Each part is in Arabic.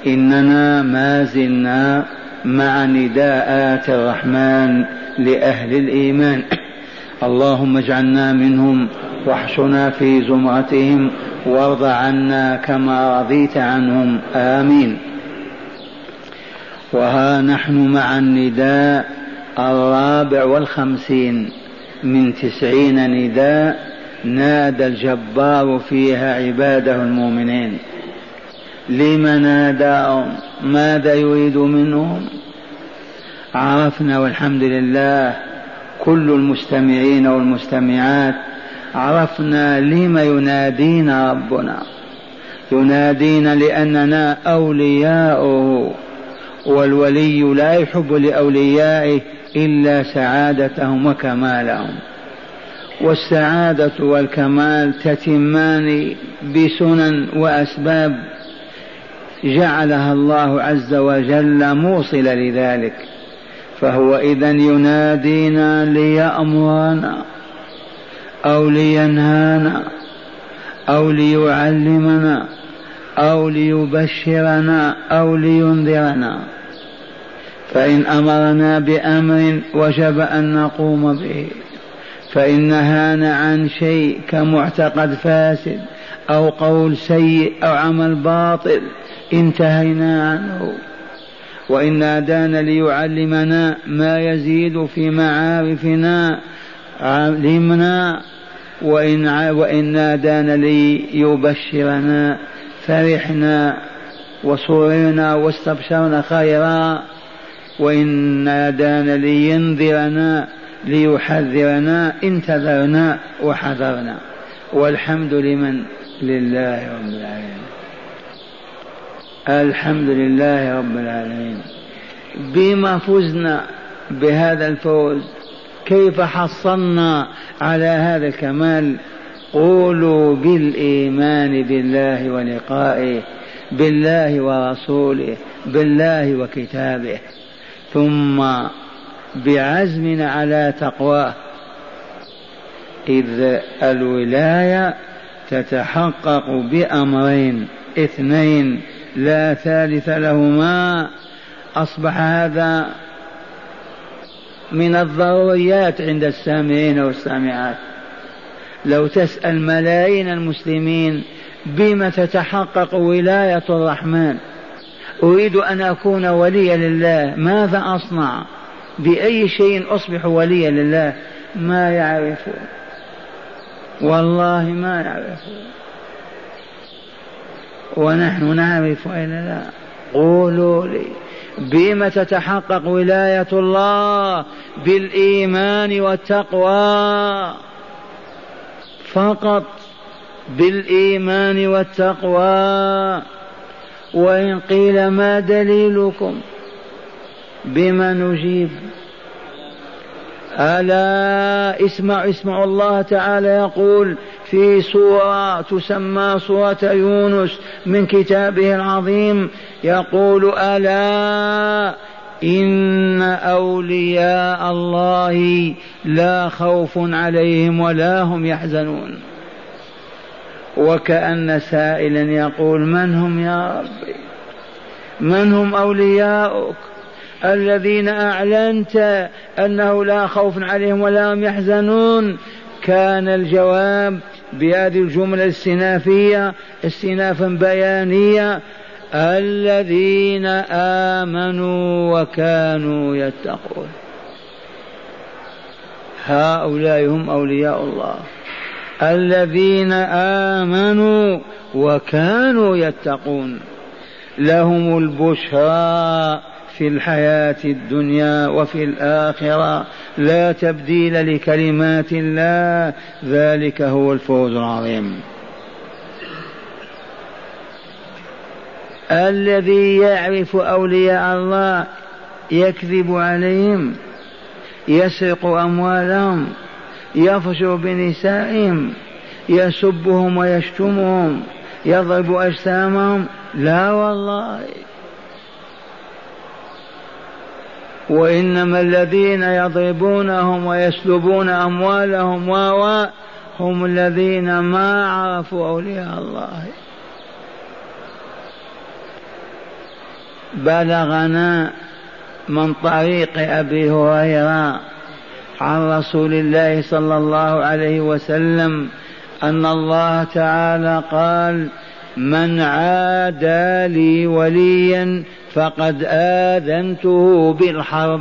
إننا ما زلنا مع نداءات الرحمن لأهل الإيمان. اللهم اجعلنا منهم واحشنا في زمرتهم وارض عنا كما رضيت عنهم، آمين. وها نحن مع النداء 54 من 90 نداء نادى الجبار فيها عباده المؤمنين. لمن ناداهم؟ ماذا يريد منهم؟ عرفنا والحمد لله، كل المستمعين والمستمعات عرفنا لما ينادينا ربنا. ينادينا لأننا أولياؤه، والولي لا يحب لأوليائه إلا سعادتهم وكمالهم، والسعادة والكمال تتمان بسنن وأسباب جعلها الله عز وجل موصلة لذلك. فهو إذن ينادينا ليأمرنا أو لينهانا أو ليعلمنا أو ليبشرنا أو لينذرنا. فإن أمرنا بأمر وجب أن نقوم به، فإن نهانا عن شيء كمعتقد فاسد أو قول سيء أو عمل باطل انتهينا عنه. وإن نادانا ليعلمنا ما يزيد في معارفنا علمنا، وإن نادانا ليبشرنا فرحنا وسررنا واستبشرنا خيرا، وإن نادانا لينذرنا ليحذرنا انتظرنا وحذرنا. والحمد لله رب العالمين. الحمد لله رب العالمين. بما فزنا بهذا الفوز؟ كيف حصلنا على هذا الكمال؟ قولوا بالإيمان بالله ولقائه، بالله ورسوله، بالله وكتابه، ثم بعزمنا على تقواه. إذ الولاية تتحقق بأمرين اثنين لا ثالث لهما. أصبح هذا من الضروريات عند السامعين والسامعات. لو تسأل ملايين المسلمين بما تتحقق ولاية الرحمن، أريد أن أكون وليا لله، ماذا أصنع؟ بأي شيء أصبح وليا لله؟ ما يعرفون، والله ما يعرفون، ونحن نعرف إلا لا. قولوا لي بما تتحقق ولاية الله؟ بالإيمان والتقوى فقط، بالإيمان والتقوى. وإن قيل ما دليلكم؟ بما نجيب؟ ألا اسمعوا الله تعالى يقول في سورة تسمى سورة يونس من كتابه العظيم، يقول ألا إن أولياء الله لا خوف عليهم ولا هم يحزنون. وكأن سائلا يقول من هم يا ربي؟ من هم أولياؤك الذين أعلنت أنه لا خوف عليهم ولا هم يحزنون؟ كان الجواب بهذه الجملة الاستنافية استنافا بيانيا: الذين آمنوا وكانوا يتقون. هؤلاء هم أولياء الله، الذين آمنوا وكانوا يتقون، لهم البشرى في الحياة الدنيا وفي الآخرة، لا تبديل لكلمات الله، ذلك هو الفوز العظيم. الذي يعرف أولياء الله يكذب عليهم، يسرق أموالهم، يفجر بنسائهم، يسبهم ويشتمهم، يضرب أجسامهم، لا والله. وإنما الذين يضربونهم ويسلبون أموالهم هم الذين ما عرفوا أولياء الله. بلغنا من طريق أبي هريرة عن رسول الله صلى الله عليه وسلم أن الله تعالى قال: من عادى لي وليا فقد آذنته بالحرب.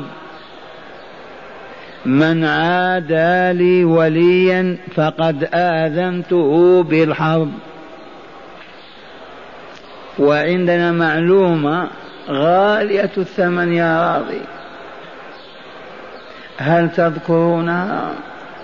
من عادى لي وليا فقد آذنته بالحرب. وعندنا معلومة غالية الثمن يا راضي، هل تذكرونها؟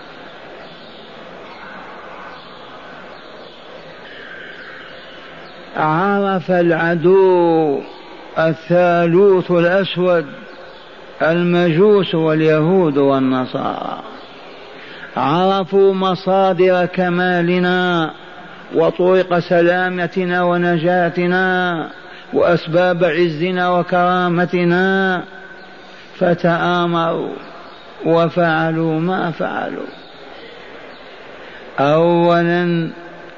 عرف العدو الثالوث الأسود المجوس واليهود والنصارى، عرفوا مصادر كمالنا وطرق سلامتنا ونجاتنا وأسباب عزنا وكرامتنا، فتآمروا وفعلوا ما فعلوا. أولا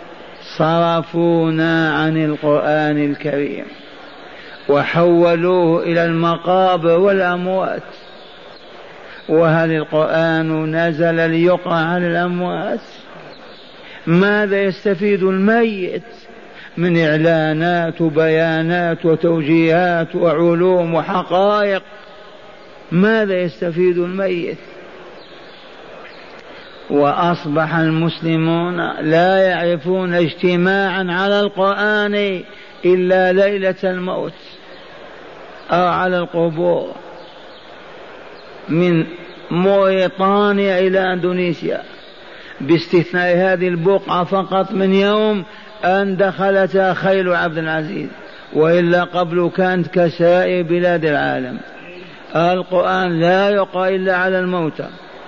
صرفونا عن القرآن الكريم وحولوه إلى المقابر والأموات. وهل القرآن نزل ليقرأ على الأموات؟ ماذا يستفيد الميت من إعلانات وبيانات وتوجيهات وعلوم وحقائق؟ ماذا يستفيد الميت؟ وأصبح المسلمون لا يعرفون اجتماعا على القرآن إلا ليلة الموت أو على القبور، من موريطانيا إلى إندونيسيا، باستثناء هذه البقعة فقط من يوم أن دخلتها خيل عبد العزيز، وإلا قبل كانت كسائر بلاد العالم. القرآن لا يقرأ إلا على الموتى.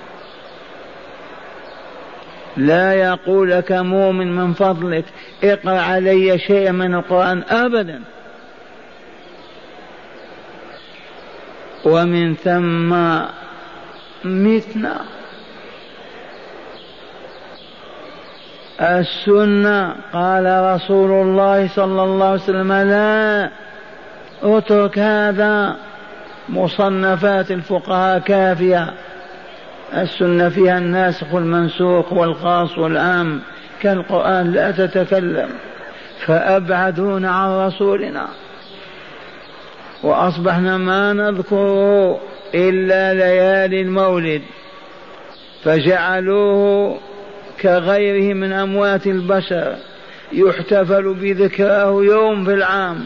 لا يقول لك مؤمن من فضلك اقرأ علي شيئا من القرآن أبدا. ومن ثم متنا. السنة قال رسول الله صلى الله عليه وسلم: لا اترك هذا، مصنفات الفقهاء كافية، السنة فيها الناسخ والمنسوخ والخاص والعام، كالقرآن لا تتكلم. فأبعدون عن رسولنا، وأصبحنا ما نذكره إلا ليالي المولد، فجعلوه كغيره من أموات البشر يحتفل بذكراه يوم في العام.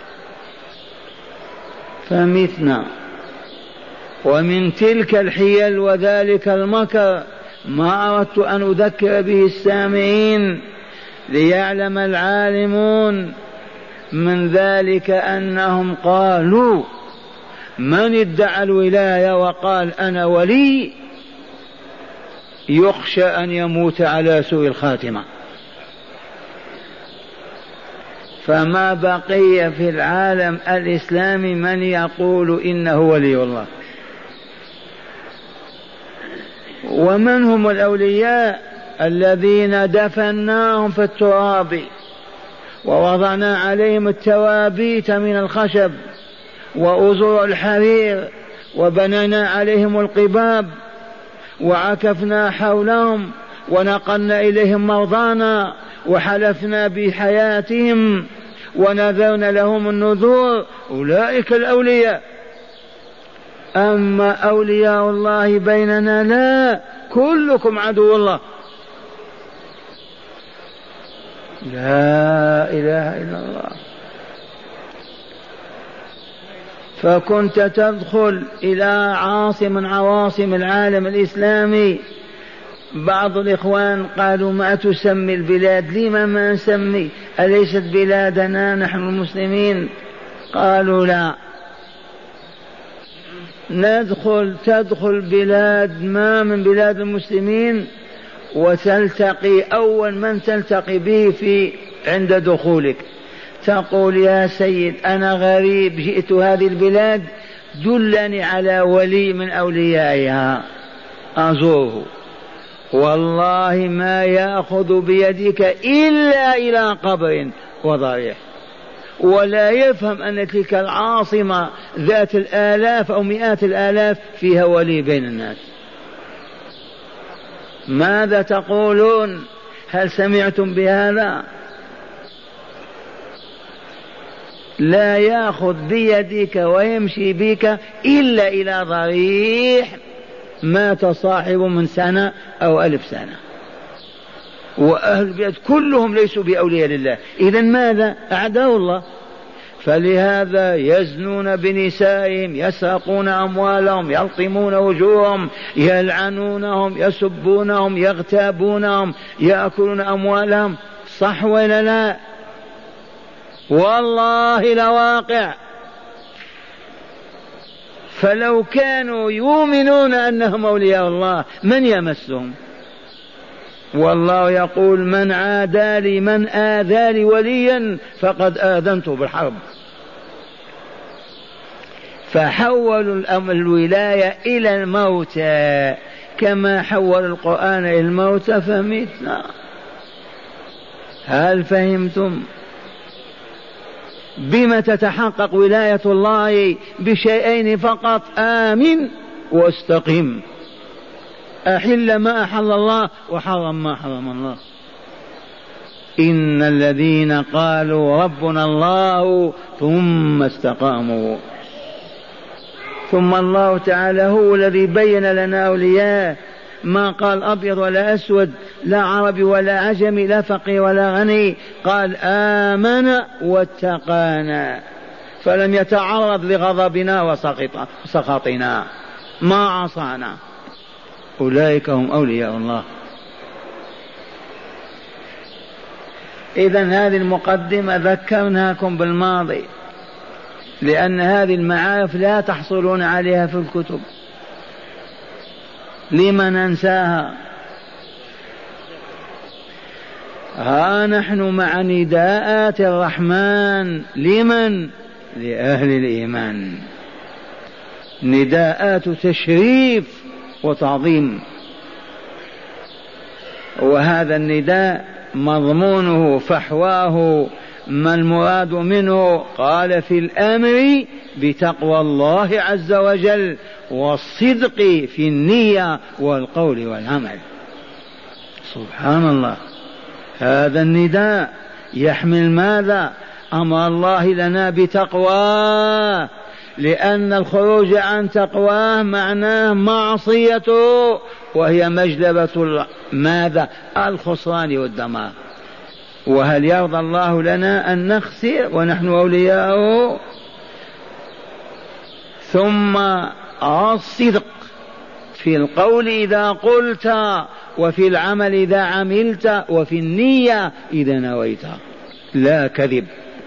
فمتنا. ومن تلك الحيل وذلك المكر ما أردت أن أذكر به السامعين ليعلم العالمون من ذلك أنهم قالوا: من ادعى الولاية وقال أنا ولي يخشى أن يموت على سوء الخاتمة. فما بقي في العالم الإسلامي من يقول إنه ولي الله. ومن هم الأولياء الذين دفناهم في التراب ووضعنا عليهم التوابيت من الخشب وأزر الحرير وبنينا عليهم القباب وعكفنا حولهم ونقلنا إليهم مرضانا وحلفنا بحياتهم ونذرنا لهم النذور؟ أولئك الأولياء. أما أولياء الله بيننا لا، كلكم عدو الله. لا إله إلا الله. فكنت تدخل إلى عاصمة من عواصم العالم الإسلامي، بعض الإخوان قالوا: ما تسمي البلاد؟ لما ما نسمي؟ أليست بلادنا نحن المسلمين؟ قالوا: لا، تدخل بلاد ما من بلاد المسلمين وتلتقي أول من تلتقي به عند دخولك تقول: يا سيد أنا غريب جئت هذه البلاد، دلني على ولي من أوليائها أزوره. والله ما يأخذ بيدك إلا إلى قبر وضريح، ولا يفهم أن تلك العاصمة ذات الآلاف أو مئات الآلاف فيها ولي بين الناس. ماذا تقولون؟ هل سمعتم بهذا؟ لا يأخذ بيدك ويمشي بك إلا إلى ضريح مات صاحب من سنة أو 1000 سنة، وأهل البلاد كلهم ليسوا بأولياء لله. إذن ماذا؟ أعداء الله. فلهذا يزنون بنسائهم، يسرقون أموالهم، يلطمون وجوههم، يلعنونهم، يسبونهم، يغتابونهم، يأكلون أموالهم. صح ولا لا؟ والله لواقع. فلو كانوا يؤمنون أنهم أولياء الله من يمسهم؟ والله يقول من عادى لي من آذى لي وليا فقد آذنته بالحرب. فحولوا الولاية إلى الموتى كما حول القرآن إلى الموتى فمتنا. هل فهمتم؟ بما تتحقق ولاية الله؟ بشيئين فقط: آمن واستقم، أحل ما أحل الله وحرم ما حرم الله. إن الذين قالوا ربنا الله ثم استقاموا. ثم الله تعالى هو الذي بين لنا أولياء، ما قال أبيض ولا أسود، لا عربي ولا عجمي، لا فقير ولا غني، قال آمن واتقانا، فلم يتعرض لغضبنا وسخطنا، ما عصانا. أولئك هم أولياء الله. إذن هذه المقدمة ذكرناكم بالماضي، لأن هذه المعارف لا تحصلون عليها في الكتب. لما ننساها؟ ها نحن مع نداءات الرحمن. لمن؟ لأهل الإيمان. نداءات تشريف وتعظيم. وهذا النداء مضمونه فحواه ما المراد منه؟ قال في الأمر بتقوى الله عز وجل والصدق في النية والقول والعمل. سبحان الله. هذا النداء يحمل ماذا؟ أمر الله لنا بتقواه، لأن الخروج عن تقواه معناه معصيته، وهي مجلبة ماذا؟ الخسران والدمار. وهل يرضى الله لنا أن نخسر ونحن أولياؤه؟ ثم الصدق في القول إذا قلت، وفي العمل إذا عملت، وفي النية إذا نويت، لا كذب.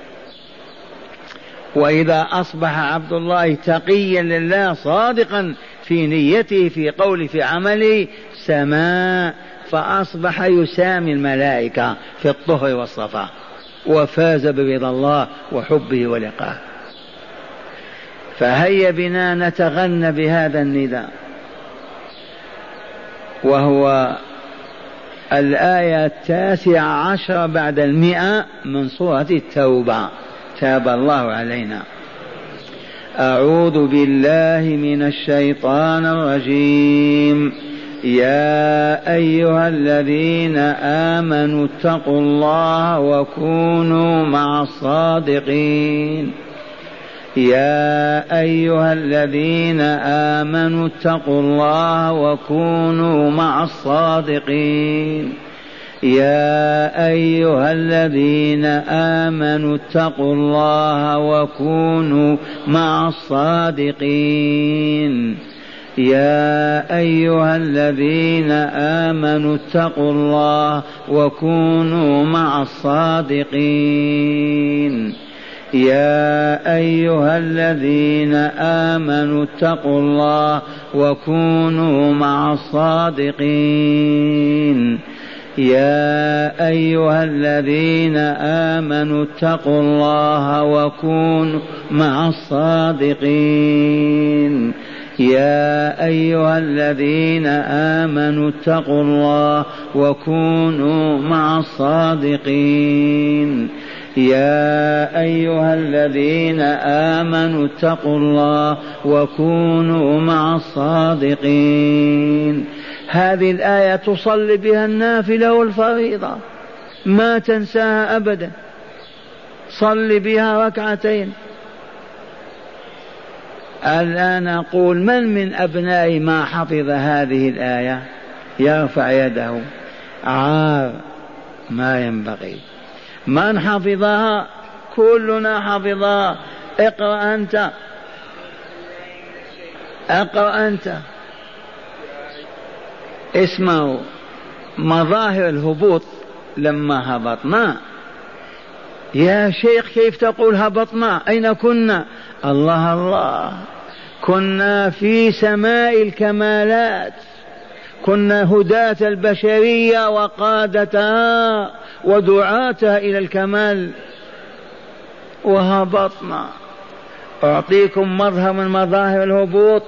وإذا أصبح عبد الله تقيا لله صادقا في نيته في قوله في عمله سماء، فأصبح يسامي الملائكة في الطهر والصفاء، وفاز برضا الله وحبه ولقاه. فهيا بنا نتغنى بهذا النداء، وهو الآية 19 بعد 100 من سورة التوبة. تاب الله علينا. أعوذ بالله من الشيطان الرجيم. يا أيها الذين آمنوا اتقوا الله وكونوا مع الصادقين. يا أيها الذين آمنوا اتقوا الله وكونوا مع الصادقين. يا أيها الذين آمنوا اتقوا الله وكونوا مع الصادقين. يا أيها الذين آمنوا اتقوا الله وكونوا مع الصادقين. يا أيها الذين آمنوا اتقوا الله وكونوا مع الصادقين. يا أيها الذين آمنوا اتقوا الله وكونوا مع الصادقين. يا أيها الذين آمنوا اتقوا الله وكونوا مع الصادقين. يا أيها الذين آمنوا اتقوا الله وكونوا مع الصادقين. هذه الآية تصلي بها النافلة والفريضة، ما تنساها أبدا، صل بها ركعتين. الآن أقول من أبنائي ما حفظ هذه الآية يرفع يده. عار، ما ينبغي. من حفظها؟ كلنا حفظها. اقرأ أنت، اقرأ أنت. اسمعوا مظاهر الهبوط لما هبطنا. يا شيخ كيف تقول هبطنا؟ أين كنا؟ الله الله، كنا في سماء الكمالات، كنا هداة البشرية وقادتها ودعاتها إلى الكمال، وهبطنا. أعطيكم مظهر من مظاهر الهبوط.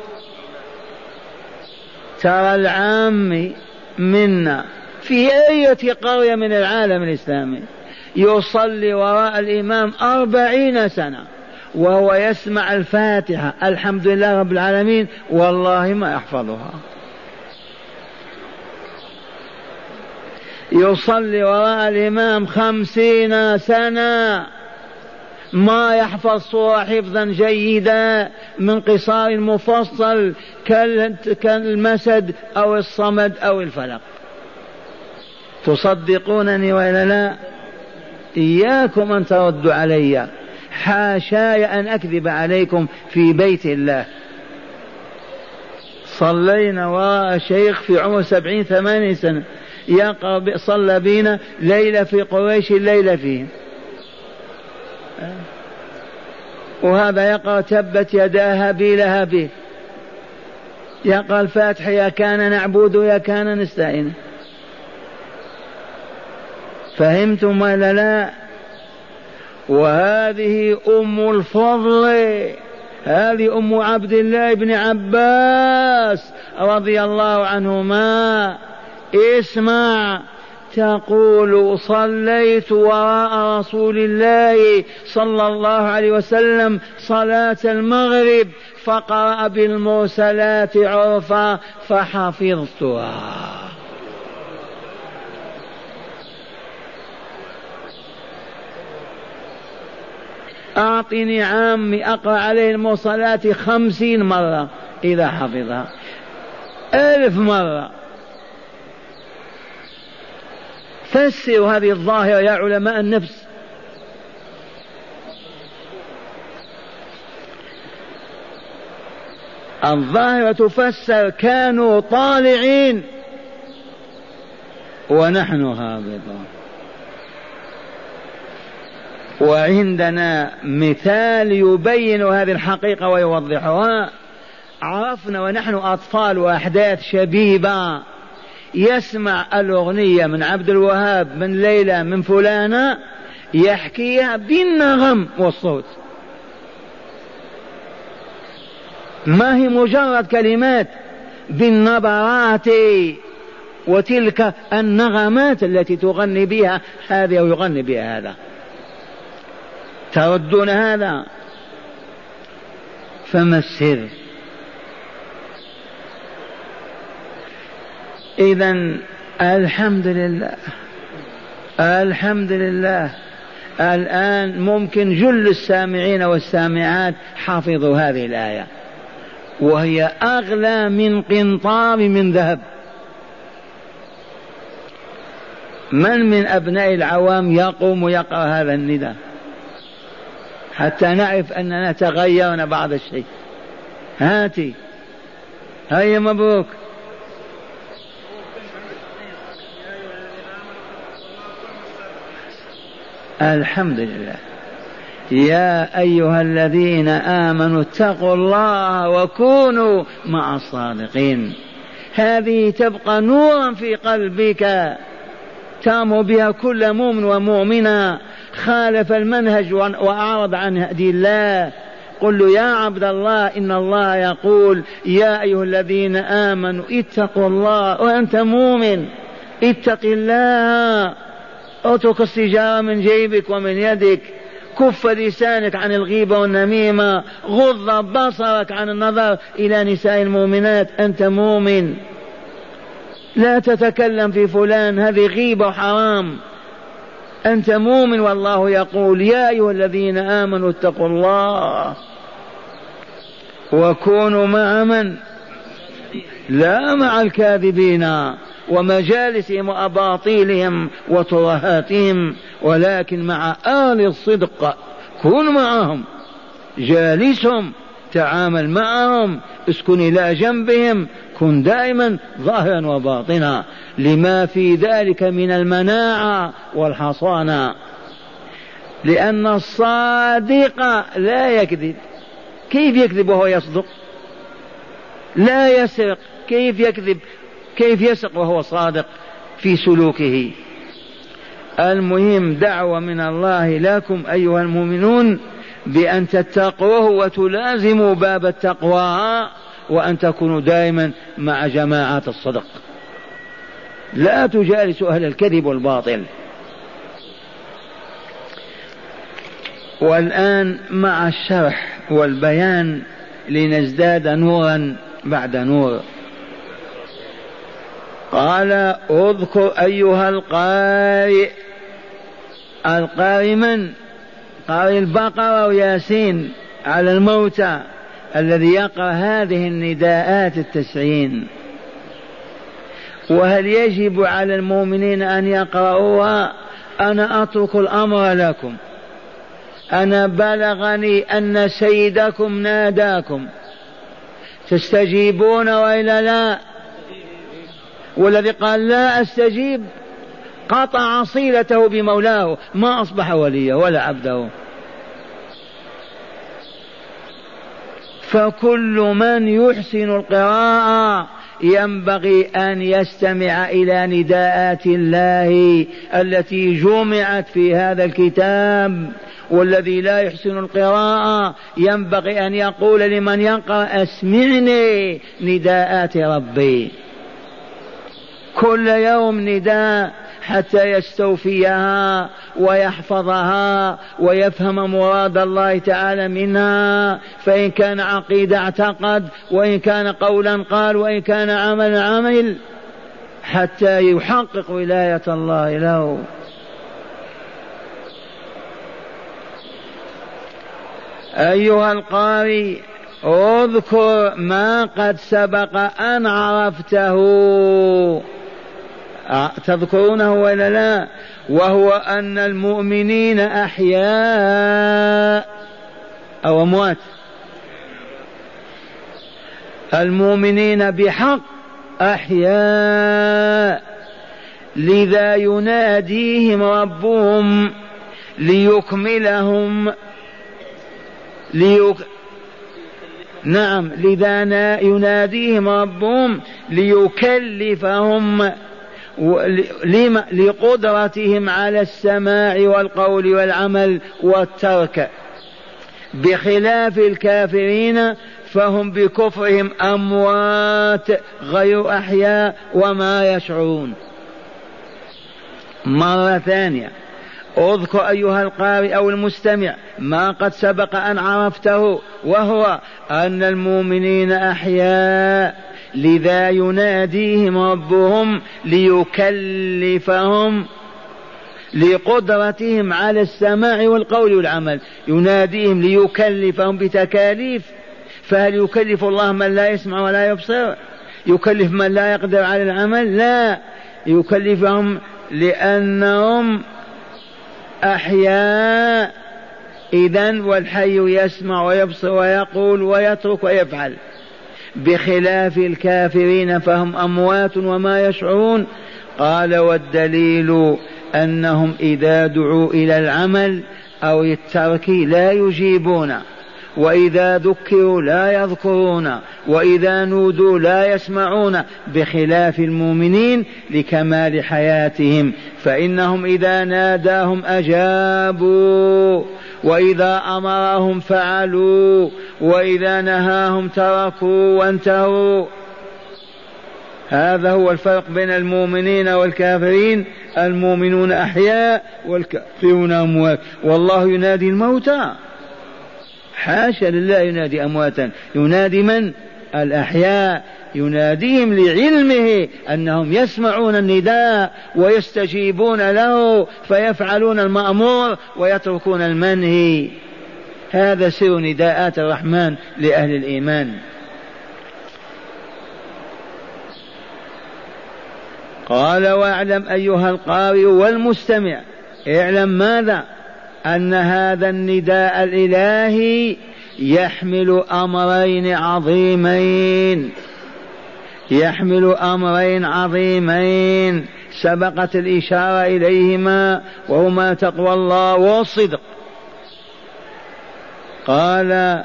ترى العام منا في أي قرية من العالم الإسلامي يصلي وراء الإمام 40 سنة وهو يسمع الفاتحة الحمد لله رب العالمين، والله ما يحفظها. يصلي وراء الإمام 50 سنة ما يحفظ صورة حفظا جيدا من قصار مفصل كالمسد أو الصمد أو الفلق. تصدقونني وإلا لا؟ إياكم أن تردوا علي، حاشاي أن أكذب عليكم في بيت الله. صلينا وراء شيخ في عمر 70-80 سنة صلى بنا ليلة في قريش ليلة فيه، وهذا يقرأ تبت يدا أبي لهب، يقرأ الفاتح يا كان نعبد يا كان نستعين. فهمتم ولا لا؟ وهذه أم الفضل، هذه أم عبد الله بن عباس رضي الله عنهما. اسمع، تقول صليت وراء رسول الله صلى الله عليه وسلم صلاة المغرب فقرأ بالمرسلات عرفا فحفظتها. أعطني عامي أقرأ عليه المرسلات 50 مرة إذا حفظها، 1000 مرة. فسروا هذه الظاهرة يا علماء النفس. الظاهرة تفسر كانوا طالعين ونحن هابطون. وعندنا مثال يبين هذه الحقيقة ويوضحها. عرفنا ونحن أطفال وأحداث شبيبة يسمع الأغنية من عبد الوهاب من ليلى من فلانة يحكيها بالنغم والصوت، ما هي مجرد كلمات، بالنبرات وتلك النغمات التي تغني بها هذه ويغني بها هذا. تردون هذا؟ فما السر؟ إذن الحمد لله، الحمد لله. الآن ممكن جل السامعين والسامعات حفظوا هذه الآية، وهي أغلى من قنطار من ذهب. من أبناء العوام يقوم ويقرأ هذا النداء حتى نعرف أننا تغيرنا بعض الشيء؟ هاتي، هيا مبروك. الحمد لله. يا أيها الذين آمنوا اتقوا الله وكونوا مع الصادقين. هذه تبقى نورا في قلبك تأمر بها كل مؤمن ومؤمنة خالف المنهج وأعرض عن هدي الله. قل له يا عبد الله إن الله يقول يا أيها الذين آمنوا اتقوا الله، وأنت مؤمن اتق الله اترك السجارة من جيبك ومن يدك، كف لسانك عن الغيبة والنميمة، غض بصرك عن النظر إلى نساء المؤمنات، أنت مؤمن، لا تتكلم في فلان، هذه غيبة وحرام، أنت مؤمن. والله يقول يا أيها الذين آمنوا اتقوا الله وكونوا مع من؟ لا مع الكاذبين ومجالسهم وأباطيلهم وترهاتهم، ولكن مع آل الصدق، كن معهم، جالسهم، تعامل معهم، اسكن إلى جنبهم، كن دائما ظاهرا وباطنا، لما في ذلك من المناعة والحصانة. لأن الصادق لا يكذب، كيف يكذب وهو يصدق؟ لا يسرق، كيف يكذب؟ كيف يسرق وهو صادق في سلوكه؟ المهم دعوة من الله لكم أيها المؤمنون بأن تتقوه وتلازموا باب التقوى، وأن تكونوا دائما مع جماعات الصدق، لا تجالسوا أهل الكذب والباطل. والآن مع الشرح والبيان لنزداد نورا بعد نور. قال اذكر أيها القارئ. القارئ من؟ قارئ البقرة وياسين على الموتى، الذي يقرأ هذه النداءات 90. وهل يجب على المؤمنين أن يقرأوها؟ أنا أترك الأمر لكم. أنا بلغني أن سيدكم ناداكم، تستجيبون وإلا لا؟ والذي قال لا أستجيب قطع صلته بمولاه، ما أصبح وليه ولا عبده. فكل من يحسن القراءة ينبغي أن يستمع إلى نداءات الله التي جمعت في هذا الكتاب. والذي لا يحسن القراءة ينبغي أن يقول لمن يقرأ اسمعني نداءات ربي، كل يوم نداء حتى يستوفيها ويحفظها ويفهم مراد الله تعالى منها. فإن كان عقيدة اعتقد، وإن كان قولا قال، وإن كان عملا عمل، حتى يحقق ولاية الله له. أيها القارئ اذكر ما قد سبق أن عرفته، تذكرونه ولا لا؟ وهو أن المؤمنين أحياء أو أموات؟ المؤمنين بحق أحياء، لذا يناديهم ربهم ليكملهم لذا يناديهم ربهم ليكلفهم لقدرتهم على السماع والقول والعمل والترك، بخلاف الكافرين فهم بكفرهم أموات غير أحياء وما يشعرون. مرة ثانية اذكر أيها القارئ أو المستمع ما قد سبق أن عرفته، وهو أن المؤمنين أحياء، لذا يناديهم ربهم ليكلفهم لقدرتهم على السماع والقول والعمل. يناديهم ليكلفهم بتكاليف، فهل يكلف الله من لا يسمع ولا يبصر؟ يكلف من لا يقدر على العمل؟ لا، يكلفهم لأنهم أحياء. إذن والحي يسمع ويبصر ويقول ويترك ويفعل، بخلاف الكافرين فهم أموات وما يشعرون. قال والدليل أنهم إذا دعوا إلى العمل أو الترك لا يجيبون، وإذا ذكروا لا يذكرون، وإذا نودوا لا يسمعون، بخلاف المؤمنين لكمال حياتهم، فإنهم إذا ناداهم أجابوا، وإذا أمرهم فعلوا، وإذا نهاهم تركوا وانتهوا. هذا هو الفرق بين المؤمنين والكافرين، المؤمنون أحياء والكافرون أموات. والله ينادي الموتى، حاشا لله ينادي أمواتا، ينادي من؟ الأحياء، يناديهم لعلمه أنهم يسمعون النداء ويستجيبون له فيفعلون المأمور ويتركون المنهي. هذا سر نداءات الرحمن لأهل الإيمان. قال واعلم أيها القارئ والمستمع، اعلم ماذا؟ أن هذا النداء الإلهي يحمل أمرين عظيمين، يحمل أمرين عظيمين سبقت الإشارة إليهما، وهما تقوى الله والصدق. قال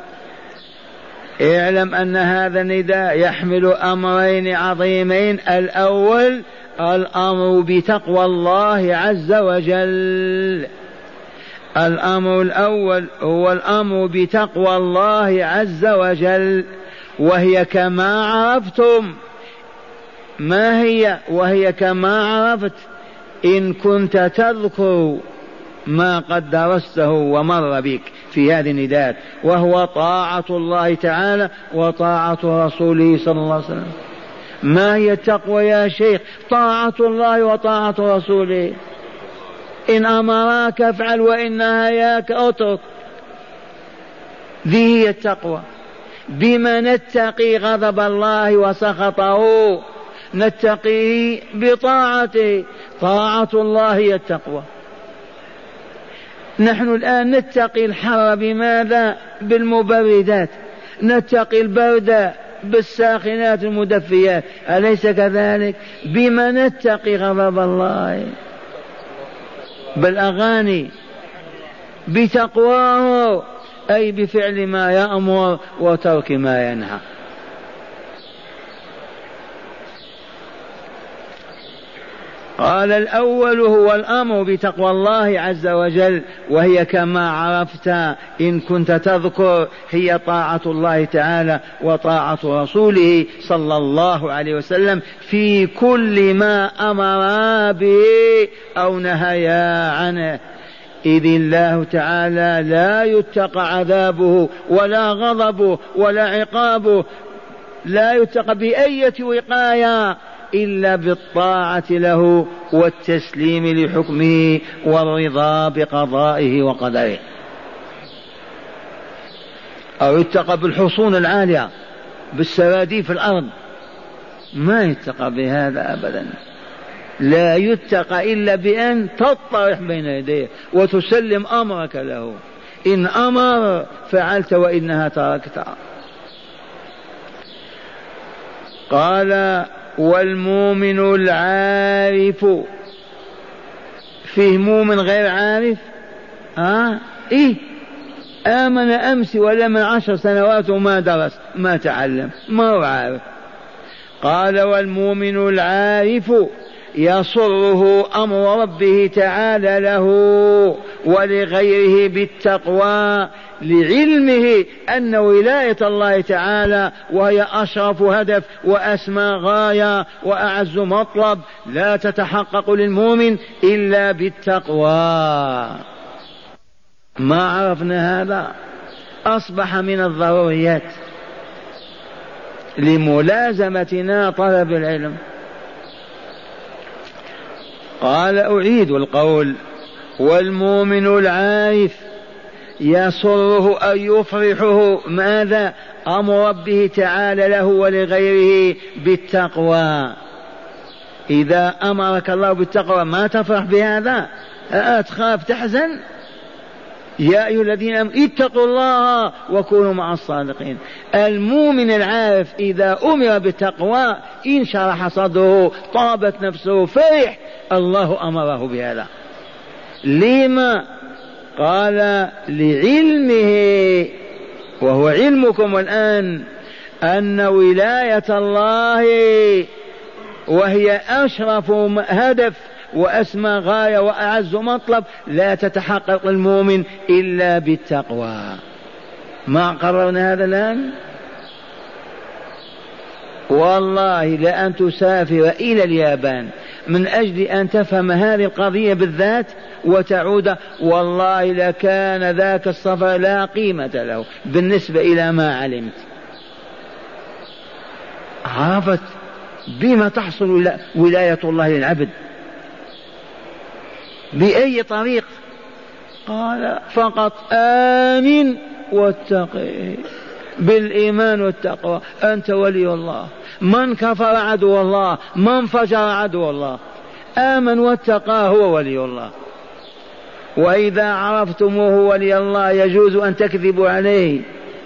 اعلم أن هذا النداء يحمل أمرين عظيمين. الأول الأمر بتقوى الله عز وجل، الأمر الأول هو الأمر بتقوى الله عز وجل، وهي كما عرفتم. ما هي؟ وهي كما عرفت إن كنت تذكر ما قد درسته ومر بك في هذه النداءات، وهو طاعة الله تعالى وطاعة رسوله صلى الله عليه وسلم. ما هي التقوى يا شيخ؟ طاعة الله وطاعة رسوله. إن أمراك افعل وإن نهاك اترك، ذي هي التقوى. بما نتقي غضب الله وسخطه؟ نتقيه بطاعته، طاعة الله هي التقوى. نحن الآن نتقي الحر بماذا؟ بالمبردات، نتقي البرد بالساخنات المدفيات، أليس كذلك؟ بما نتقي غضب الله؟ بالأغاني، بتقواه، أي بفعل ما يأمر وترك ما ينهى. قال الأول هو الأمر بتقوى الله عز وجل، وهي كما عرفت إن كنت تذكر هي طاعة الله تعالى وطاعة رسوله صلى الله عليه وسلم في كل ما أمر به أو نهيا عنه. إذ الله تعالى لا يتقى عذابه ولا غضبه ولا عقابه، لا يتقى بأية وقاية إلا بالطاعة له والتسليم لحكمه والرضا بقضائه وقدره. أو يتقى بالحصون العالية بالسراديب في الأرض، ما يتقى بهذا أبدا. لا يتقى إلا بأن تطرح بين يديه وتسلم أمرك له، إن أمر فعلت وإنها تركتها. قال والمؤمن العارف، فيه مؤمن غير عارف؟ إيه؟ آمن أمس ولا من 10 سنوات وما درس ما تعلم، ما هو عارف. قال والمؤمن العارف يسره أمر ربه تعالى له ولغيره بالتقوى، لعلمه أن ولاية الله تعالى وهي أشرف هدف وأسمى غاية وأعز مطلب لا تتحقق للمؤمن إلا بالتقوى. ما عرفنا هذا أصبح من الضروريات لملازمتنا طلب العلم. قال أعيد القول والمؤمن العارف يسره أن يفرحه ماذا؟ أمر ربه تعالى له ولغيره بالتقوى. إذا أمرك الله بالتقوى ما تفرح بهذا؟ تخاف تحزن؟ يا أيها الذين آمنوا اتقوا الله وكونوا مع الصادقين. المؤمن العارف إذا أمر بالتقوى انشرح صدره، طابت نفسه، فرح، الله أمره بهذا. لما؟ قال لعلمه، وهو علمكم الآن، أن ولاية الله وهي أشرف هدف وأسمى غاية وأعز مطلب لا تتحقق المؤمن إلا بالتقوى. ما قررنا هذا الآن؟ والله لأن تسافر إلى اليابان من أجل أن تفهم هذه القضية بالذات وتعود، والله لكان ذاك السفر لا قيمة له بالنسبة إلى ما علمت. عرفت بما تحصل ولاية الله للعبد، بأي طريق؟ قال فقط آمن واتقه، بالإيمان والتقوى أنت ولي الله. من كفر عدو الله، من فجر عدو الله، آمن واتقاه هو ولي الله. وإذا عرفتموه ولي الله يجوز أن تكذبوا عليه،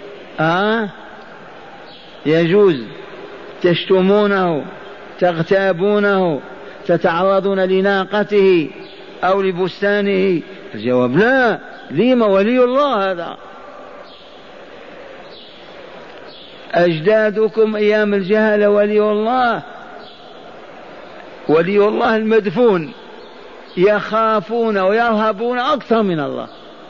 يجوز تشتمونه، تغتابونه، تتعرضون لناقته أو لبستانه. الجواب لا، لما ولي الله هذا. أجدادكم أيام الجهل ولي الله، ولي الله المدفون، يخافون ويرهبون أكثر من الله.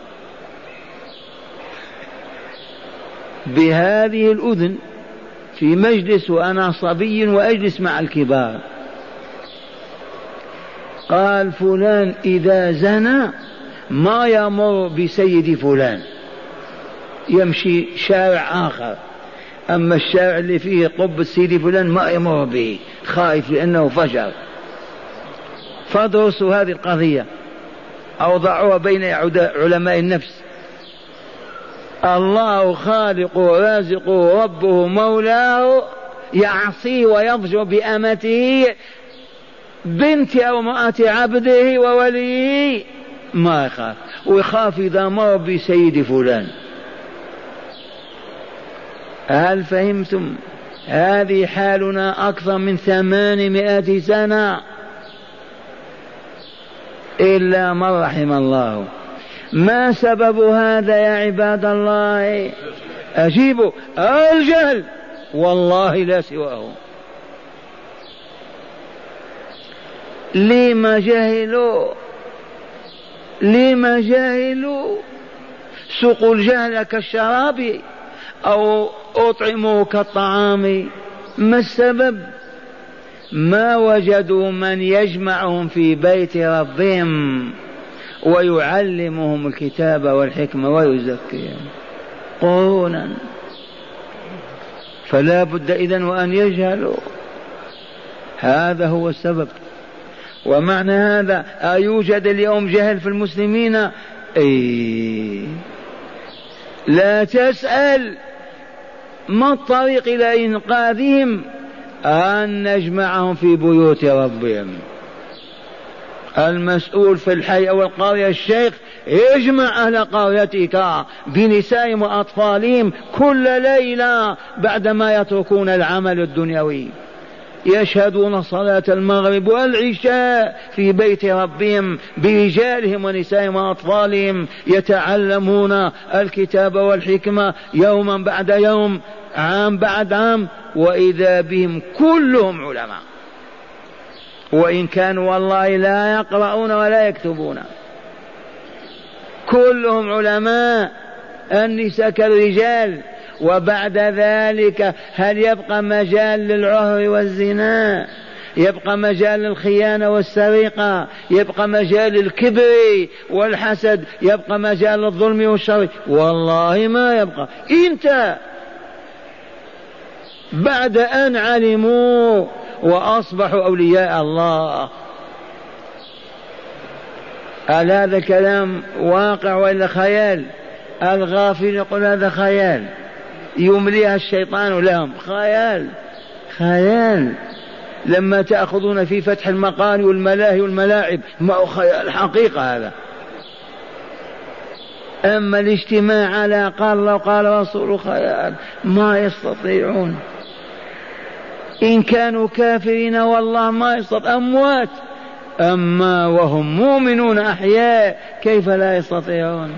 بهذه الأذن في مجلس وأنا صبي وأجلس مع الكبار، قال فلان إذا زنى ما يمر بسيد فلان، يمشي شارع آخر، أما الشارع اللي فيه قبة سيدي فلان ما يمر به، خائف لأنه فجر. فادرسوا هذه القضية أو ضعوها بين علماء النفس. الله خالق رازق ربه مولاه، يعصيه ويضجر بأمته بنت أو امرأة عبده ووليه ما يخاف، ويخاف إذا مر بسيد فلان. هل فهمتم؟ هذه حالنا أكثر من 800 سنة إلا من رحم الله. ما سبب هذا يا عباد الله؟ أجيبوا، الجهل، والله لا سواه. لما جهلوا؟ لما جهلوا؟ سقوا الجهل كالشراب أو أطعموا كالطعام. ما السبب؟ ما وجدوا من يجمعهم في بيت ربهم ويعلمهم الكتاب والحكمة ويزكيهم قرونا. فلا بد إذن وأن يجهلوا، هذا هو السبب. ومعنى هذا أيوجد اليوم جهل في المسلمين؟ لا تسأل ما الطريق إلى إنقاذهم؟ أن نجمعهم في بيوت ربهم. المسؤول في الحي أو القرية الشيخ اجمع أهل قريتك بنسائهم وأطفالهم كل ليلة بعدما يتركون العمل الدنيوي، يشهدون صلاة المغرب والعشاء في بيت ربهم برجالهم ونسائهم وأطفالهم، يتعلمون الكتاب والحكمة يوما بعد يوم، عام بعد عام، وإذا بهم كلهم علماء، وإن كانوا والله لا يقرؤون ولا يكتبون، كلهم علماء، النساء كالرجال. وبعد ذلك هل يبقى مجال للعهر والزنا؟ يبقى مجال للخيانة والسرقة؟ يبقى مجال للكبر والحسد؟ يبقى مجال للظلم والشر؟ والله ما يبقى. انت بعد أن علموا وأصبحوا أولياء الله. هل هذا كلام واقع ولا خيال؟ الغافل يقول هذا خيال، يمليها الشيطان لهم، خيال خيال. لما تأخذون في فتح المقال والملاهي والملاعب ما هو خيال، حقيقة هذا. أما الاجتماع على قال الله قال رسوله خيال، ما يستطيعون. إن كانوا كافرين والله ما يستطيعون، أموات. أما وهم مؤمنون أحياء كيف لا يستطيعون؟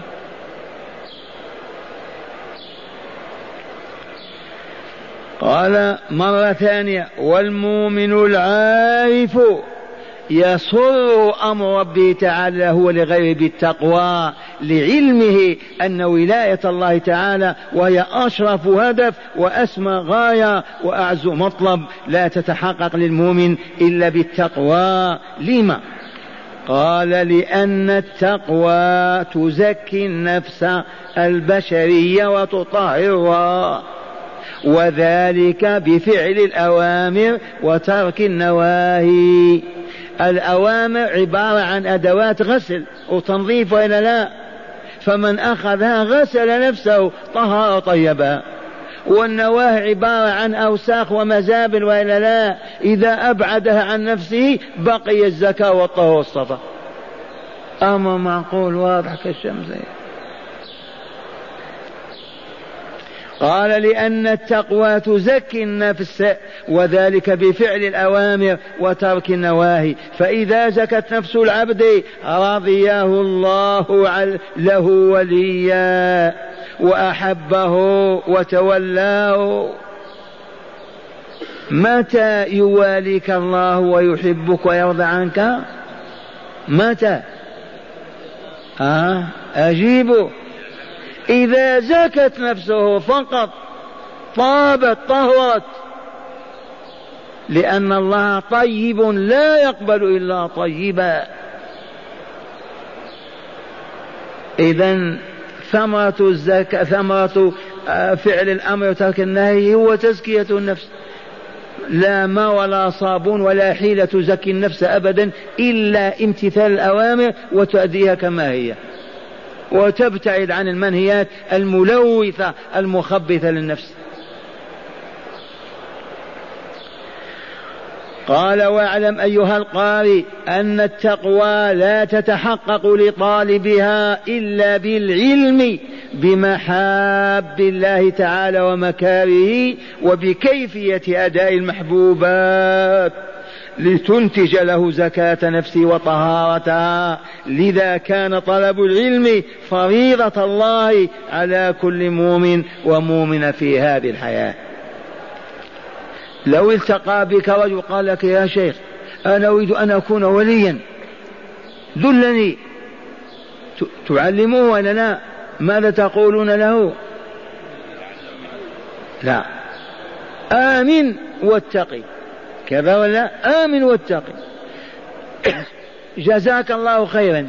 قال مرة ثانية والمؤمن العارف يسر أمر ربه تعالى هو لغيره بالتقوى لعلمه أن ولاية الله تعالى وهي أشرف هدف وأسمى غاية وأعز مطلب لا تتحقق للمؤمن إلا بالتقوى. لما؟ قال لأن التقوى تزكي النفس البشرية وتطهرها، وذلك بفعل الأوامر وترك النواهي. الأوامر عبارة عن أدوات غسل وتنظيف وإلا لا، فمن أخذها غسل نفسه طهر وطيبها. والنواهي عبارة عن أوساخ ومزابل وإلا لا، إذا أبعدها عن نفسه بقي الزكاة والطهور والصفا. أمر معقول واضح كالشمس. قال لأن التقوى تزكي النفس وذلك بفعل الأوامر وترك النواهي، فإذا زكت نفس العبد رضيه الله له وليا وأحبه وتولاه. متى يواليك الله ويحبك ويرضى عنك؟ متى؟ أجيبوا. إذا زكت نفسه فقط طابت طهرت، لأن الله طيب لا يقبل إلا طيبا. إذن ثمرة الزكاة، ثمرة فعل الأمر وترك النهي هو تزكية النفس. لا ماء ولا صابون ولا حيلة تزكي النفس أبدا إلا امتثال الأوامر وتؤديها كما هي، وتبتعد عن المنهيات الملوثة المخبثة للنفس. قال واعلم أيها القارئ أن التقوى لا تتحقق لطالبها إلا بالعلم بمحاب الله تعالى ومكاره وبكيفية أداء المحبوبات لتنتج له زكاة نفسه وطهارتها. لذا كان طلب العلم فريضة الله على كل مؤمن ومؤمنة في هذه الحياة. لو التقى بك رجل قال لك يا شيخ أنا أريد أن أكون وليا دلني، تعلمه ولا لا؟ ماذا تقولون له؟ لا، آمن واتقي، كذا ولا؟ آمن واتقي. جزاك الله خيرا.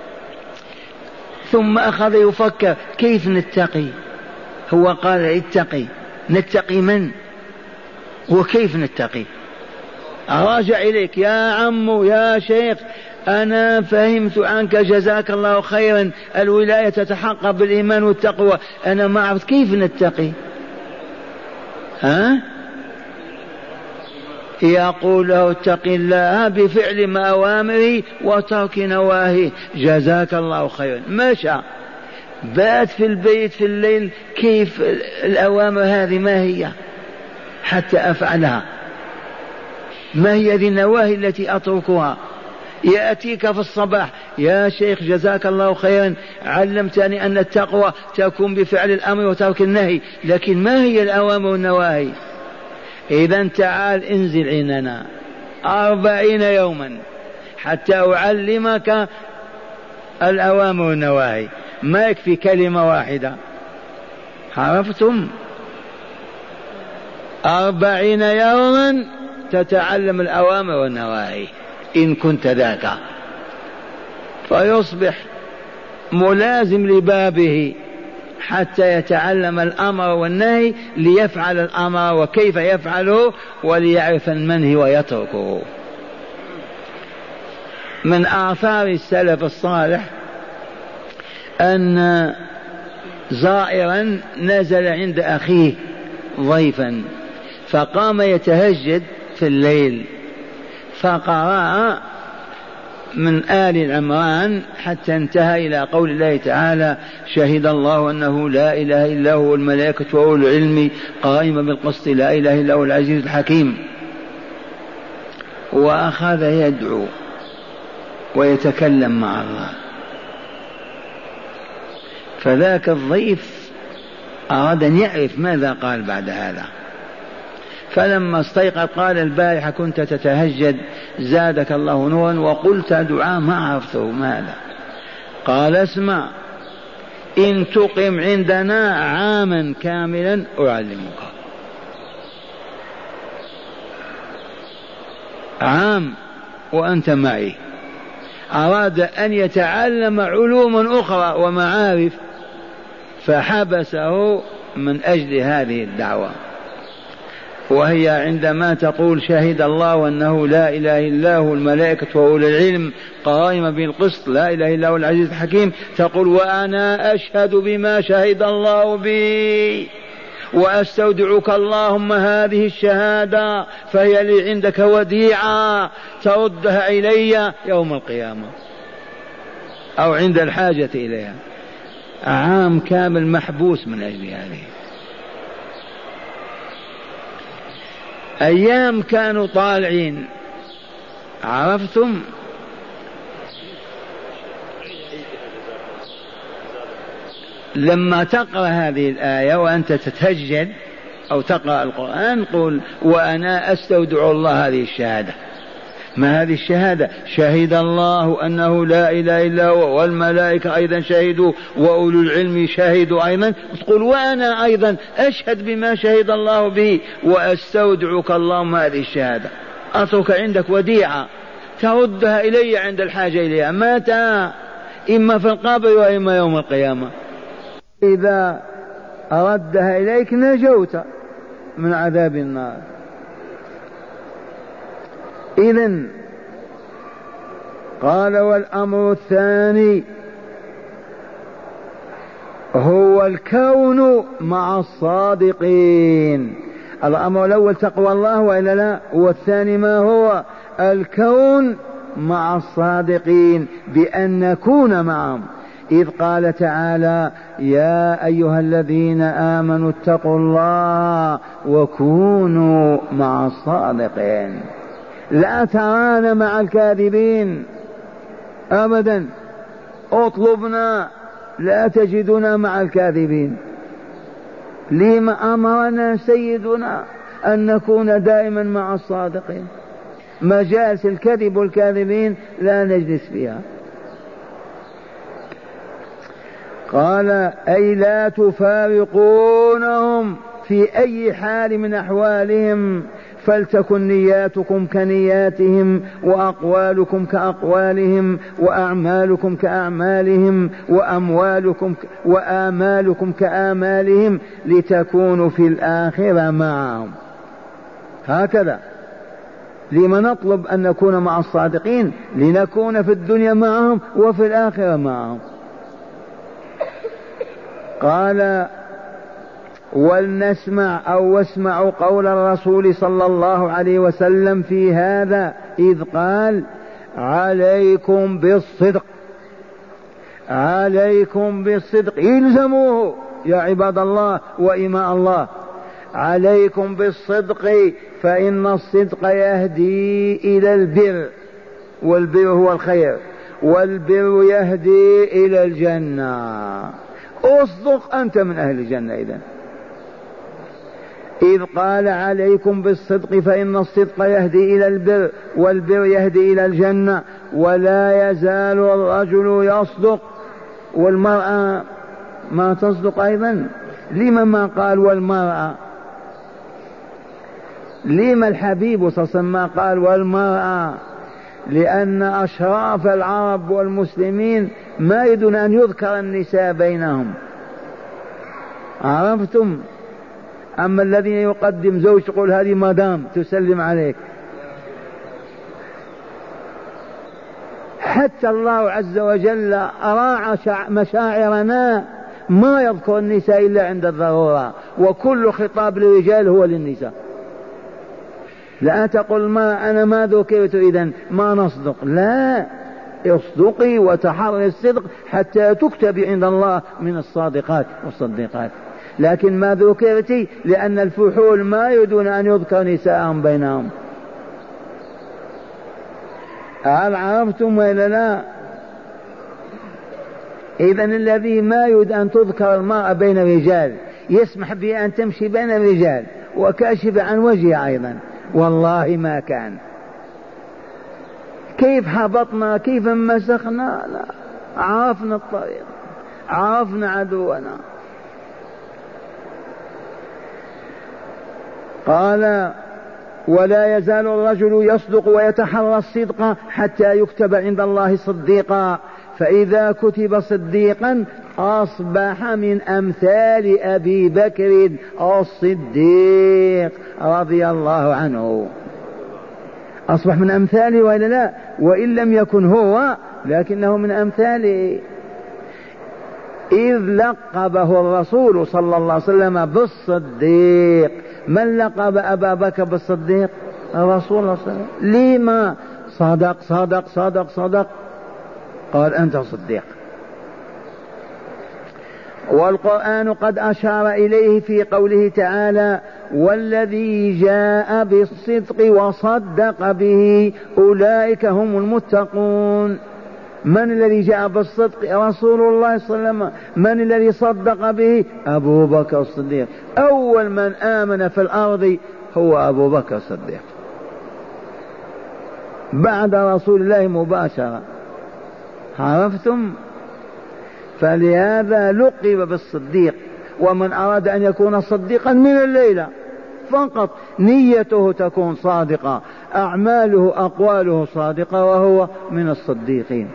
ثم أخذ يفكر كيف نتقي. هو قال اتقي، نتقي من وكيف نتقي؟ أراجع إليك يا عم يا شيخ، أنا فهمت عنك جزاك الله خيرا الولاية تتحقق بالإيمان والتقوى، أنا ما عرفت كيف نتقي. يقول له اتق الله بفعل ما أوامره وترك نواهيه. جزاك الله خيرا. مشى بات في البيت في الليل، كيف الأوامر هذه ما هي حتى أفعلها؟ ما هي ذي النواهي التي أتركها؟ يأتيك في الصباح يا شيخ جزاك الله خيرا علمتني أن التقوى تكون بفعل الأمر وترك النهي، لكن ما هي الأوامر والنواهي؟ إذا تعال انزل عندنا 40 يوما حتى أعلمك الأوامر والنواهي. ما يكفي كلمة واحدة، عرفتم؟ 40 يوما تتعلم الأوامر والنواهي إن كنت ذاك، فيصبح ملازم لبابه حتى يتعلم الأمر والنهي ليفعل الأمر وكيف يفعله وليعرف المنهي ويتركه. من آثار السلف الصالح أن زائرا نزل عند أخيه ضيفا فقام يتهجد في الليل، فقرأ من آل عمران حتى انتهى إلى قول الله تعالى شهد الله أنه لا إله إلا هو والملائكة وأولو العلم قائما بالقسط لا إله إلا هو العزيز الحكيم. وأخذ يدعو ويتكلم مع الله. فذاك الضيف أراد أن يعرف ماذا قال بعد هذا، فلما استيقظ قال البارحة كنت تتهجد زادك الله نورا وقلت دعاء ما عرفته ماذا. قال اسمع إن تقم عندنا عاما كاملا أعلمك. عام وأنت معي. أراد أن يتعلم علوم أخرى ومعارف فحبسه من أجل هذه الدعوة، وهي عندما تقول شهد الله أنه لا إله إلا هو الملائكة وأولو العلم قائما بالقسط لا إله إلا هو العزيز الحكيم، تقول وأنا أشهد بما شهد الله بي وأستودعك اللهم هذه الشهادة فهي لي عندك وديعة تردها إلي يوم القيامة أو عند الحاجة إليها. عام كامل محبوس من أجل هذه. أيام كانوا طالعين، عرفتم؟ لما تقرأ هذه الآية وأنت تتهجد أو تقرأ القرآن قل وأنا أستودع الله هذه الشهادة. ما هذه الشهادة؟ شهد الله أنه لا إله إلا هو والملائكة أيضا شهدوا وأولو العلم شهدوا أيضا، تقول وأنا أيضا أشهد بما شهد الله به وأستودعك اللهم هذه الشهادة، أترك عندك وديعة تردها إلي عند الحاجة إليها. متى؟ إما في القبر وإما يوم القيامة. إذا أردها إليك نجوت من عذاب النار. إذن قال والأمر الثاني هو الكون مع الصادقين. الأمر الأول تقوى الله وإلا لا، والثاني ما هو؟ الكون مع الصادقين، بأن نكون معهم. إذ قال تعالى يا أيها الذين آمنوا اتقوا الله وكونوا مع الصادقين. لا ترانا مع الكاذبين أبدا، اطلبنا لا تجدنا مع الكاذبين. لما أمرنا سيدنا أن نكون دائما مع الصادقين. مجالس الكذب والكاذبين لا نجلس فيها. قال أي لا تفارقونهم في أي حال من أحوالهم، فلتكن نياتكم كنياتهم وأقوالكم كأقوالهم وأعمالكم كأعمالهم وآمالكم كآمالهم لتكونوا في الآخرة معهم. هكذا لما نطلب أن نكون مع الصادقين؟ لنكون في الدنيا معهم وفي الآخرة معهم. قال ولنسمع أو واسمعوا قول الرسول صلى الله عليه وسلم في هذا إذ قال عليكم بالصدق. عليكم بالصدق، الزموه يا عباد الله وإماء الله. عليكم بالصدق فإن الصدق يهدي إلى البر، والبر هو الخير، والبر يهدي إلى الجنة. اصدق أنت من أهل الجنة. إذ قال عليكم بالصدق فإن الصدق يهدي إلى البر والبر يهدي إلى الجنة. ولا يزال الرجل يصدق والمرأة ما تصدق أيضا. لما ما قال والمرأة؟ لما الحبيب صلى الله عليه وسلم ما قال والمرأة؟ لأن أشراف العرب والمسلمين ما يريدون أن يذكر النساء بينهم. عرفتم؟ أما الذين يقدم زوج يقول هذه مدام تسلم عليك. حتى الله عز وجل أراعى مشاعرنا، ما يذكر النساء إلا عند الضرورة، وكل خطاب للرجال هو للنساء. لا تقل ما أنا ما ذكرت إذن ما نصدق، لا، اصدقي وتحري الصدق حتى تكتب عند الله من الصادقات والصديقات. لكن ما ذكرت لأن الفحول ما يريدون أن يذكر نساءهم بينهم. هل عرفتم ولا لا؟ إذن الذي ما يريد أن تذكر المرأة بين الرجال يسمح بها أن تمشي بين الرجال وكاشف عن وجهها أيضا، والله ما كان. كيف هبطنا، كيف مسخنا، لا، عرفنا الطريق. عرفنا عدونا. قال ولا يزال الرجل يصدق ويتحرى الصدق حتى يكتب عند الله صديقا، فإذا كتب صديقا أصبح من أمثال أبي بكر الصديق رضي الله عنه، أصبح من أمثاله وإلا لا؟ وإن لم يكن هو لكنه من أمثاله، إذ لقبه الرسول صلى الله عليه وسلم بالصديق. من لقب أبا بكر بالصديق؟ الرسول صلى الله عليه وسلم. لما؟ صدق صدق صدق صدق، قال أنت صديق. والقرآن قد أشار إليه في قوله تعالى والذي جاء بالصدق وصدق به أولئك هم المتقون. من الذي جاء بالصدق؟ رسول الله صلى الله عليه وسلم. من الذي صدق به؟ أبو بكر الصديق. أول من آمن في الأرض هو أبو بكر الصديق بعد رسول الله مباشرة. عرفتم؟ فلهذا لقب بالصديق. ومن أراد أن يكون صديقا من الليلة فقط نيته تكون صادقة، أعماله أقواله صادقة، وهو من الصديقين.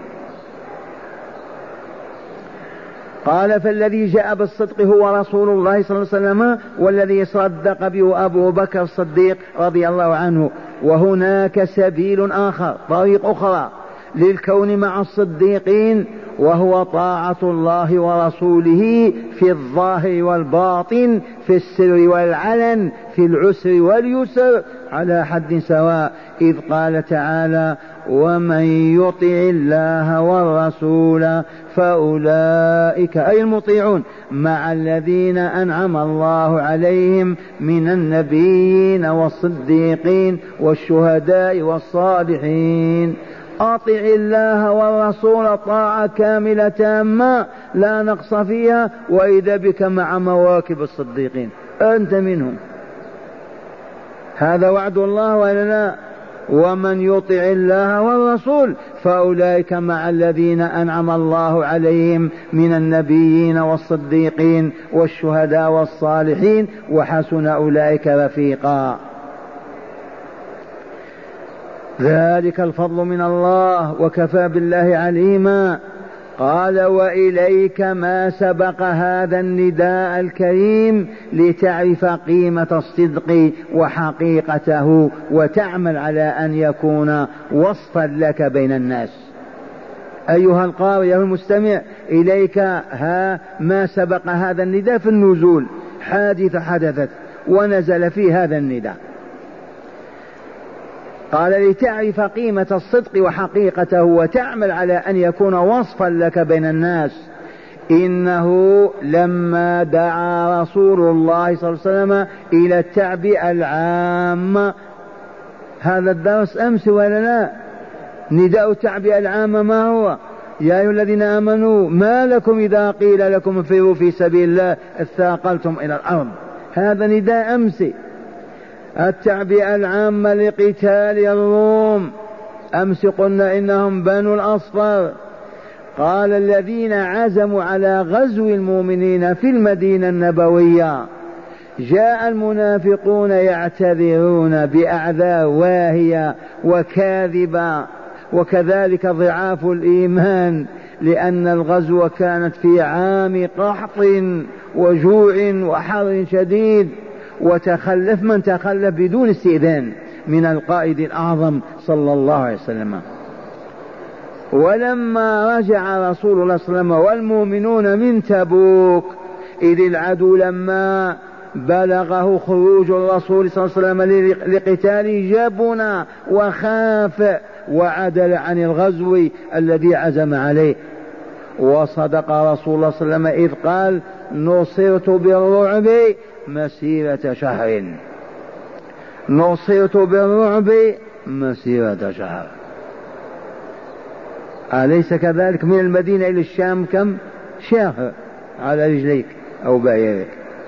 قال فالذي جاء بالصدق هو رسول الله صلى الله عليه وسلم، والذي صدق به أبو بكر الصديق رضي الله عنه. وهناك سبيل آخر، طريق أخرى للكون مع الصديقين، وهو طاعة الله ورسوله في الظاهر والباطن، في السر والعلن، في العسر واليسر، على حد سواء. إذ قال تعالى ومن يطع الله والرسول فأولئك أي المطيعون مع الذين أنعم الله عليهم من النبيين والصديقين والشهداء والصالحين. أطع الله والرسول طاعة كاملة تامة لا نقص فيها، وإذا بك مع مواكب الصديقين أنت منهم. هذا وعد الله ولا لا؟ ومن يطع الله والرسول فأولئك مع الذين أنعم الله عليهم من النبيين والصديقين والشهداء والصالحين وحسن أولئك رفيقا. ذلك الفضل من الله وكفى بالله عليما. قال وإليك ما سبق هذا النداء الكريم لتعرف قيمة الصدق وحقيقته وتعمل على أن يكون وصفا لك بين الناس. أيها القارئ أيها المستمع، إليك ما سبق هذا النداء في النزول، حادثة حدثت ونزل في هذا النداء. قال لتعرف قيمة الصدق وحقيقته وتعمل على أن يكون وصفا لك بين الناس. إنه لما دعا رسول الله صلى الله عليه وسلم إلى التعبئة العامة، هذا الدرس أمس ولا لا؟ نداء التعبئة العامة ما هو؟ يا أيها الذين آمنوا ما لكم إذا قيل لكم انفروا في سبيل الله اثاقلتم إلى الأرض. هذا نداء أمس. التعبئة العامة لقتال الروم. أمس قلنا إنهم بنو الأصفر. قال الذين عزموا على غزو المؤمنين في المدينة النبوية، جاء المنافقون يعتذرون بأعذار واهية وكاذبة، وكذلك ضعاف الإيمان، لأن الغزو كانت في عام قحط وجوع وحر شديد، وتخلف من تخلف بدون استئذان من القائد الأعظم صلى الله عليه وسلم. ولما رجع رسول الله صلى الله عليه وسلم والمؤمنون من تبوك، إذ العدو لما بلغه خروج الرسول صلى الله عليه وسلم لقتال جبن وخاف وعدل عن الغزو الذي عزم عليه. وصدق رسول الله صلى الله عليه وسلم إذ قال نصرت بالرعب مسيرة شهر. نصرت بالرعب مسيرة شهر. أليس كذلك؟ من المدينة إلى الشام كم شهر على رجليك أو بعيرك.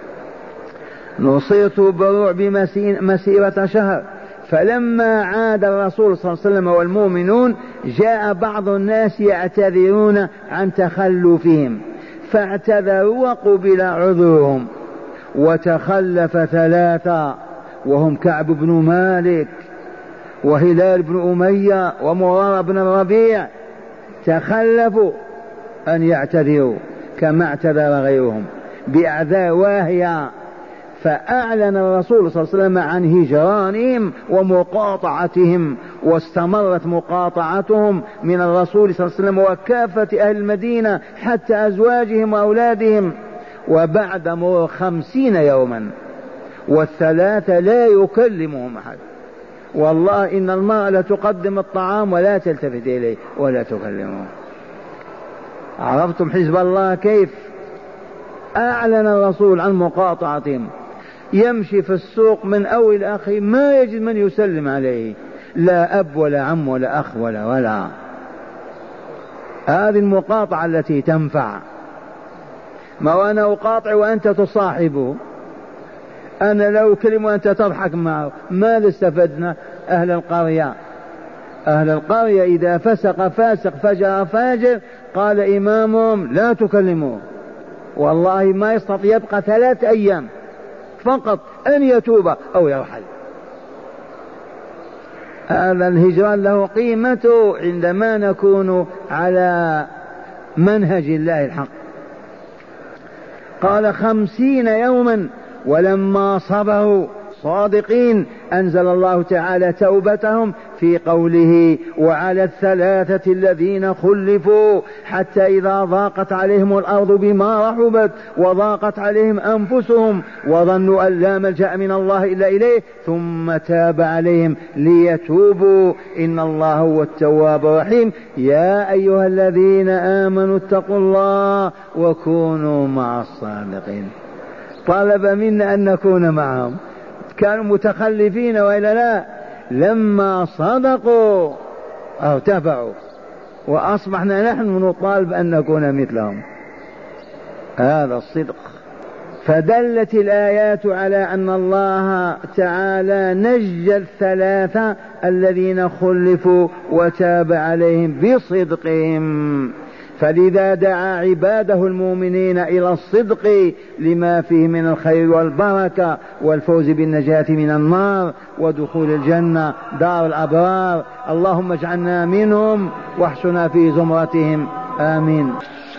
نصرت بالرعب مسيرة شهر. فلما عاد الرسول صلى الله عليه وسلم والمؤمنون، جاء بعض الناس يعتذرون عن تخلفهم، فاعتذروا وقبل عذرهم. وتخلف 3 وهم كعب بن مالك وهلال بن أمية ومرارة بن الربيع، تخلفوا أن يعتذروا كما اعتذر غيرهم بأعذار واهية. فأعلن الرسول صلى الله عليه وسلم عن هجرانهم ومقاطعتهم، واستمرت مقاطعتهم من الرسول صلى الله عليه وسلم وكافة أهل المدينة حتى أزواجهم وأولادهم. وبعد مرور 50 يوما والثلاثة لا يكلمهم أحد. والله إن المرأة لتقدم الطعام ولا تلتفت إليه ولا تكلمه. عرفتم حزب الله كيف؟ أعلن الرسول عن مقاطعتهم، يمشي في السوق من أول أخي ما يجد من يسلم عليه، لا أب ولا عم ولا أخ ولا. هذه المقاطعة التي تنفع. ما وأنا أقاطع وأنت تصاحبه، أنا لو كلمة وأنت تضحك معه، ماذا استفدنا؟ أهل القرية إذا فسق فاسق فجر فاجر قال إمامهم لا تكلموه، والله ما يستطيع يبقى 3 أيام فقط أن يتوب أو يرحل. هذا الهجران له قيمته عندما نكون على منهج الله الحق. قال 50 يوما ولما صبروا صادقين أنزل الله تعالى توبتهم في قوله وعلى 3 الذين خلفوا حتى إذا ضاقت عليهم الأرض بما رحبت وضاقت عليهم أنفسهم وظنوا أن لا ملجأ من الله إلا إليه ثم تاب عليهم ليتوبوا إن الله هو التواب الرحيم. يا أيها الذين آمنوا اتقوا الله وكونوا مع الصادقين. طلب منا أن نكون معهم، كانوا متخلفين وإلا لا؟ لما صدقوا ارتفعوا وأصبحنا نحن نطالب أن نكون مثلهم. هذا الصدق. فدلت الآيات على أن الله تعالى نجى 3 الذين خلفوا وتاب عليهم بصدقهم. فلذا دعا عباده المؤمنين إلى الصدق لما فيه من الخير والبركة والفوز بالنجاة من النار ودخول الجنة دار الأبرار. اللهم اجعلنا منهم واحشنا في زمرتهم. آمين.